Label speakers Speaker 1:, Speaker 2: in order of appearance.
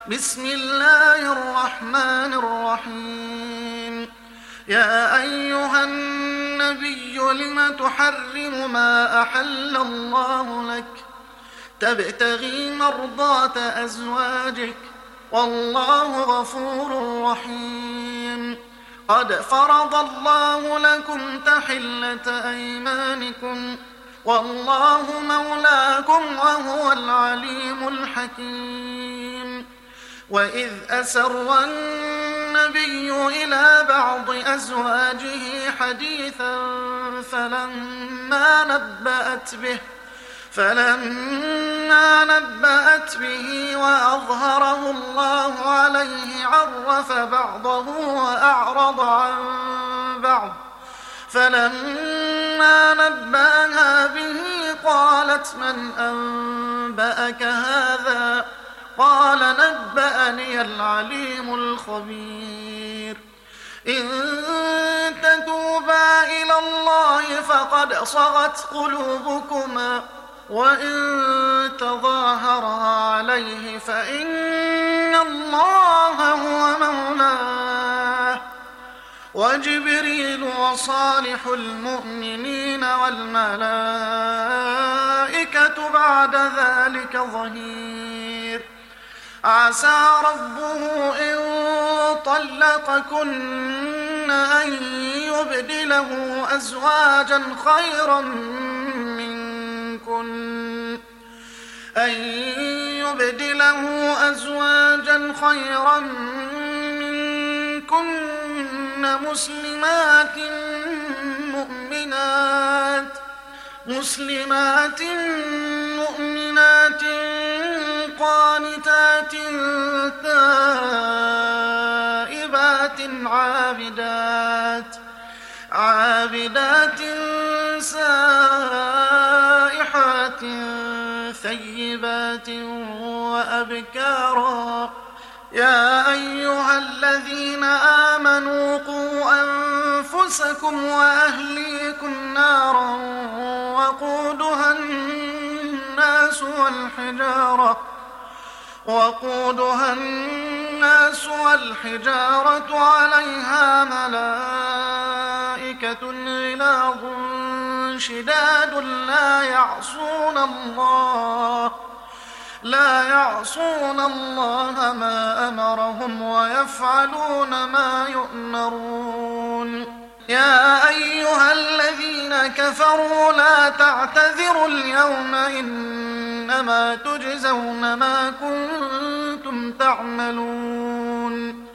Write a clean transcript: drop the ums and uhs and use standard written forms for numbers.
Speaker 1: بسم الله الرحمن الرحيم. يا أيها النبي لم تحرم ما أحل الله لك تبتغي مرضات أزواجك والله غفور رحيم. قد فرض الله لكم تحلة أيمانكم والله مولاكم وهو العليم الحكيم. وإذ أسر النبي إلى بعض أزواجه حديثا فلما نبأت به وأظهره الله عليه عرف بعضه وأعرض عن بعض. فلما نبأها به قالت من أنبأك هذا؟ قال نبأني العليم الخبير. إن تتوبا إلى الله فقد صغت قلوبكما وإن تظاهرا عليه فإن الله هو مولاه وجبريل وصالح المؤمنين والملائكة بعد ذلك ظهير. عسى ربه إن طلقكن أن يبدله أزواجا خيرا منكن مسلمات مؤمنات قانتات تائبات عابدات سائحات ثيبات وأبكارا. يا أيها الذين آمنوا قوا أنفسكم وأهليكم نارا وقودها الناس والحجارة عليها ملائكة غلاظ شداد لا يعصون الله ما أمرهم ويفعلون ما يؤمرون. يا أيها الذين كفروا لا تعتذروا اليوم إنما تجزون ما كنتم تعملون.